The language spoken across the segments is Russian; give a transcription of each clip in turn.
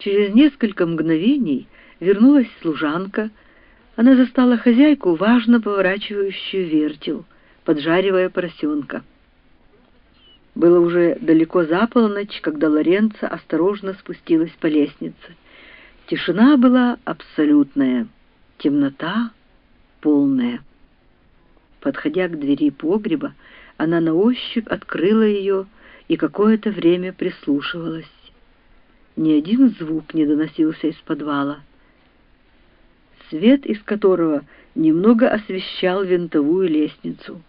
Через несколько мгновений вернулась служанка. Она застала хозяйку, важно поворачивающую вертел, поджаривая поросенка. Было уже далеко за полночь, когда Лоренцо осторожно спустилась по лестнице. Тишина была абсолютная, темнота полная. Подходя к двери погреба, она на ощупь открыла ее и какое-то время прислушивалась. Ни один звук не доносился из подвала, свет из которого немного освещал винтовую лестницу.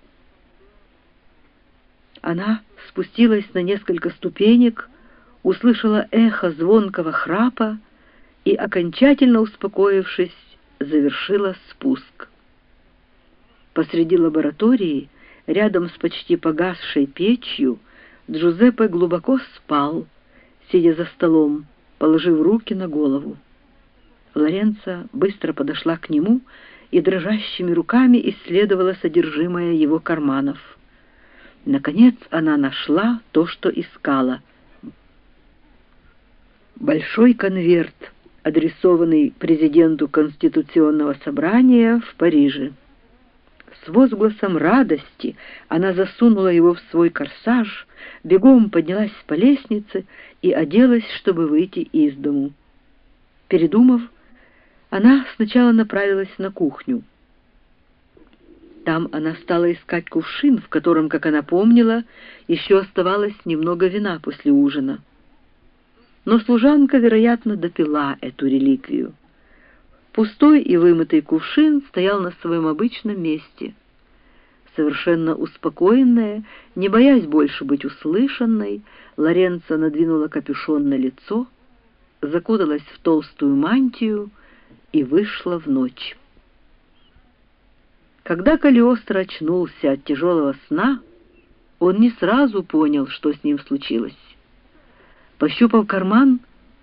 Она спустилась на несколько ступенек, услышала эхо звонкого храпа и, окончательно успокоившись, завершила спуск. Посреди лаборатории, рядом с почти погасшей печью, Джузеппе глубоко спал, сидя за столом, положив руки на голову. Лоренцо быстро подошла к нему и дрожащими руками исследовала содержимое его карманов. Наконец она нашла то, что искала. Большой конверт, адресованный президенту Конституционного собрания в Париже. С возгласом радости она засунула его в свой корсаж, бегом поднялась по лестнице и оделась, чтобы выйти из дому. Передумав, она сначала направилась на кухню. Там она стала искать кувшин, в котором, как она помнила, еще оставалось немного вина после ужина. Но служанка, вероятно, допила эту реликвию. Пустой и вымытый кувшин стоял на своем обычном месте. Совершенно успокоенная, не боясь больше быть услышанной, Лоренцо надвинула капюшон на лицо, закуталась в толстую мантию и вышла в ночь. Когда Калиостро очнулся от тяжелого сна, он не сразу понял, что с ним случилось. Пощупав карман,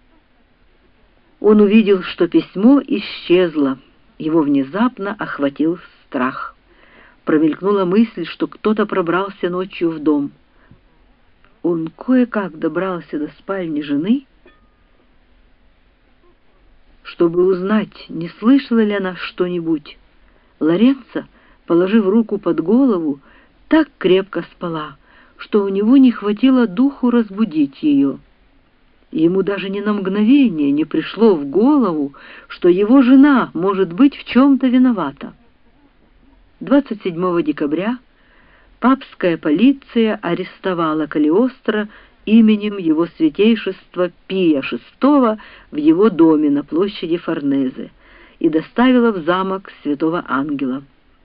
он увидел, что письмо исчезло. Его внезапно охватил страх. Промелькнула мысль, что кто-то пробрался ночью в дом. Он кое-как добрался до спальни жены, чтобы узнать, не слышала ли она что-нибудь. Лоренцо, положив руку под голову, так крепко спала, что у него не хватило духу разбудить ее. Ему даже ни на мгновение не пришло в голову, что его жена может быть в чем-то виновата. 27 декабря папская полиция арестовала Калиостро именем его святейшества Пия VI в его доме на площади Форнезе и доставила в замок Святого Ангела.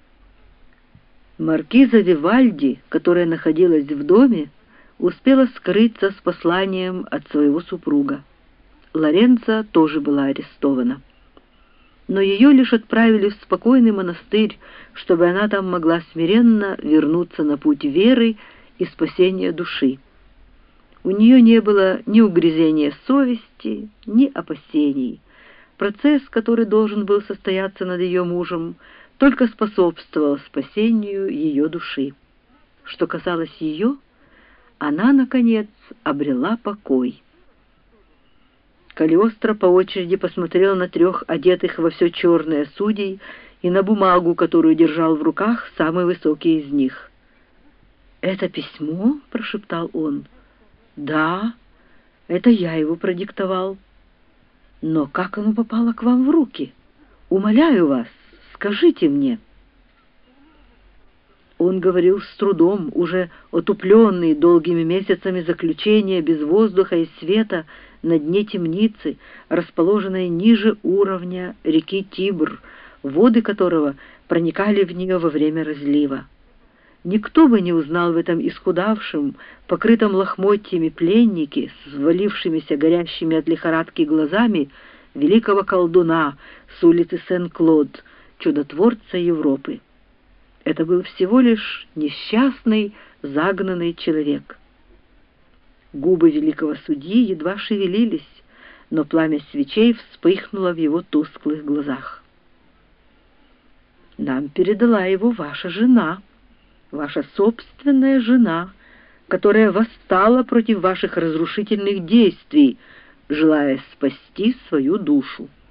Маркиза Вивальди, которая находилась в доме, успела скрыться с посланием от своего супруга. Лоренцо тоже была арестована. Но ее лишь отправили в спокойный монастырь, чтобы она там могла смиренно вернуться на путь веры и спасения души. У нее не было ни угрызения совести, ни опасений. Процесс, который должен был состояться над ее мужем, только способствовал спасению ее души. Что касалось ее, она, наконец, обрела покой. Калиостро по очереди посмотрел на 3 одетых во все черное судей и на бумагу, которую держал в руках самый высокий из них. «Это письмо?» — прошептал он. «Да, это я его продиктовал. Но как оно попало к вам в руки? Умоляю вас, скажите мне». Он говорил с трудом, уже отупленный долгими месяцами заключения без воздуха и света на дне темницы, расположенной ниже уровня реки Тибр, воды которого проникали в нее во время разлива. Никто бы не узнал в этом исхудавшем, покрытом лохмотьями пленнике, с ввалившимися горящими от лихорадки глазами, великого колдуна с улицы Сен-Клод, чудотворца Европы. Это был всего лишь несчастный, загнанный человек. Губы великого судьи едва шевелились, но пламя свечей вспыхнуло в его тусклых глазах. «Нам передала его ваша жена, ваша собственная жена, которая восстала против ваших разрушительных действий, желая спасти свою душу.